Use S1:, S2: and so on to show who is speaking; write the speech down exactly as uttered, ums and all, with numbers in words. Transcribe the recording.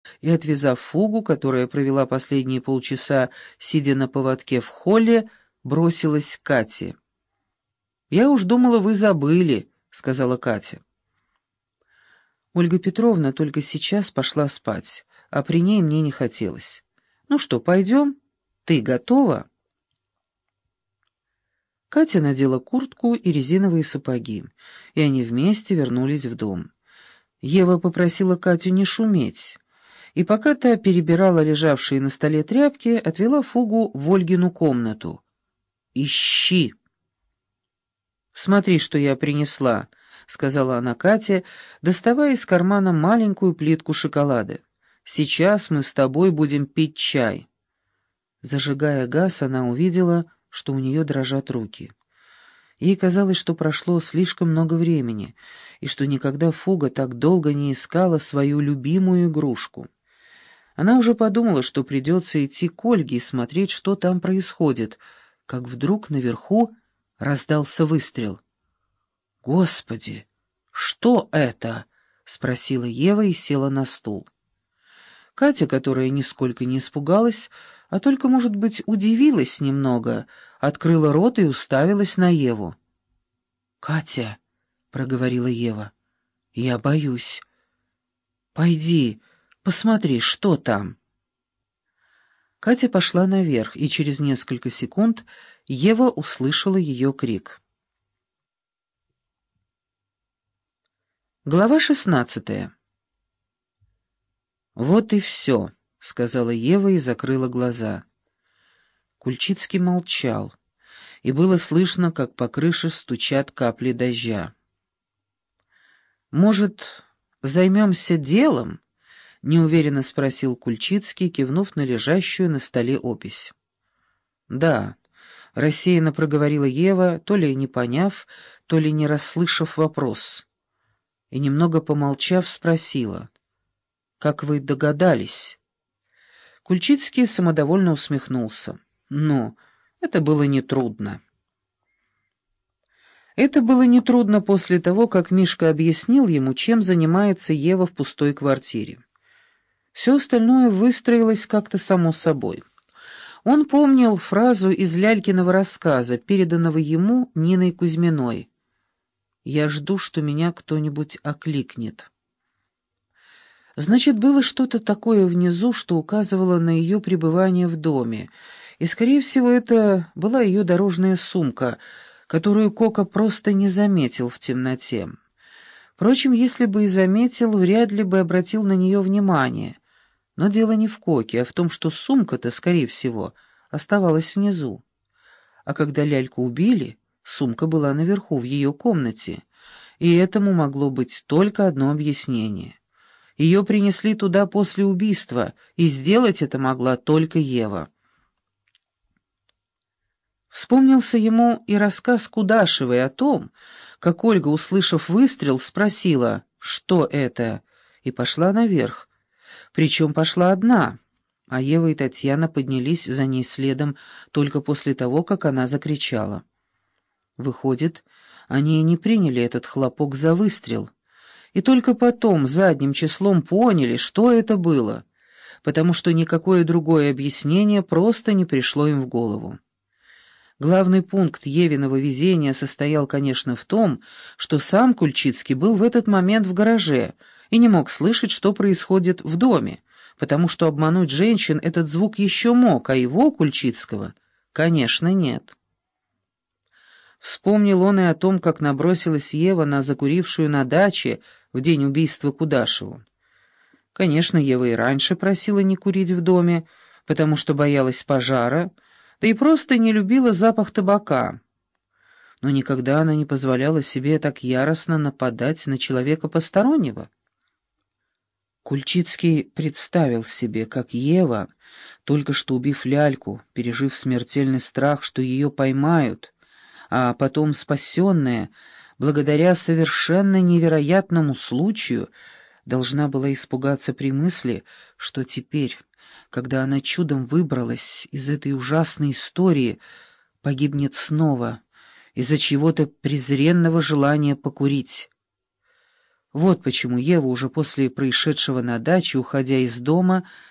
S1: и, отвязав Фугу, которая провела последние полчаса, сидя на поводке в холле, бросилась к Кате. «Я уж думала, вы забыли», — сказала Катя. Ольга Петровна только сейчас пошла спать, а при ней мне не хотелось. «Ну что, пойдем? Ты готова?» Катя надела куртку и резиновые сапоги, и они вместе вернулись в дом. Ева попросила Катю не шуметь, и пока та перебирала лежавшие на столе тряпки, отвела Фугу в Ольгину комнату. «Ищи!» «Смотри, что я принесла», — сказала она Кате, доставая из кармана маленькую плитку шоколада. «Сейчас мы с тобой будем пить чай». Зажигая газ, она увидела, что у нее дрожат руки. Ей казалось, что прошло слишком много времени, и что никогда Фуга так долго не искала свою любимую игрушку. Она уже подумала, что придется идти к Ольге и смотреть, что там происходит, как вдруг наверху раздался выстрел. «Господи, что это?» — спросила Ева и села на стул. Катя, которая нисколько не испугалась, а только, может быть, удивилась немного, открыла рот и уставилась на Еву. «Катя», — проговорила Ева, — «я боюсь. Пойди, посмотри, что там». Катя пошла наверх, и через несколько секунд Ева услышала ее крик. Глава шестнадцатая. «Вот и все», — сказала Ева и закрыла глаза. Кульчицкий молчал, и было слышно, как по крыше стучат капли дождя. «Может, займемся делом?» — неуверенно спросил Кульчицкий, кивнув на лежащую на столе опись. «Да», — рассеянно проговорила Ева, то ли не поняв, то ли не расслышав вопрос, и, немного помолчав, спросила: «Как вы догадались?» Кульчицкий самодовольно усмехнулся. «Ну, это было нетрудно». Это было нетрудно после того, как Мишка объяснил ему, чем занимается Ева в пустой квартире. Все остальное выстроилось как-то само собой. Он помнил фразу из Лялькиного рассказа, переданного ему Ниной Кузьминой: «Я жду, что меня кто-нибудь окликнет». Значит, было что-то такое внизу, что указывало на ее пребывание в доме, и, скорее всего, это была ее дорожная сумка, которую Кока просто не заметил в темноте. Впрочем, если бы и заметил, вряд ли бы обратил на нее внимание. Но дело не в Коке, а в том, что сумка-то, скорее всего, оставалась внизу. А когда Ляльку убили, сумка была наверху, в ее комнате, и этому могло быть только одно объяснение. Ее принесли туда после убийства, и сделать это могла только Ева. Вспомнился ему и рассказ Кудашевой о том, как Ольга, услышав выстрел, спросила, что это, и пошла наверх. Причем пошла одна, а Ева и Татьяна поднялись за ней следом только после того, как она закричала. Выходит, они и не приняли этот хлопок за выстрел, и только потом задним числом поняли, что это было, потому что никакое другое объяснение просто не пришло им в голову. Главный пункт Евиного везения состоял, конечно, в том, что сам Кульчицкий был в этот момент в гараже и не мог слышать, что происходит в доме, потому что обмануть женщин этот звук еще мог, а его, Кульчицкого, конечно, нет. Вспомнил он и о том, как набросилась Ева на закурившую на даче в день убийства Кудашеву. Конечно, Ева и раньше просила не курить в доме, потому что боялась пожара, да и просто не любила запах табака. Но никогда она не позволяла себе так яростно нападать на человека постороннего. Кульчицкий представил себе, как Ева, только что убив Ляльку, пережив смертельный страх, что ее поймают, а потом спасенная, благодаря совершенно невероятному случаю, должна была испугаться при мысли, что теперь, когда она чудом выбралась из этой ужасной истории, погибнет снова из-за чьего-то презренного желания покурить. Вот почему Ева уже после происшедшего на даче, уходя из дома,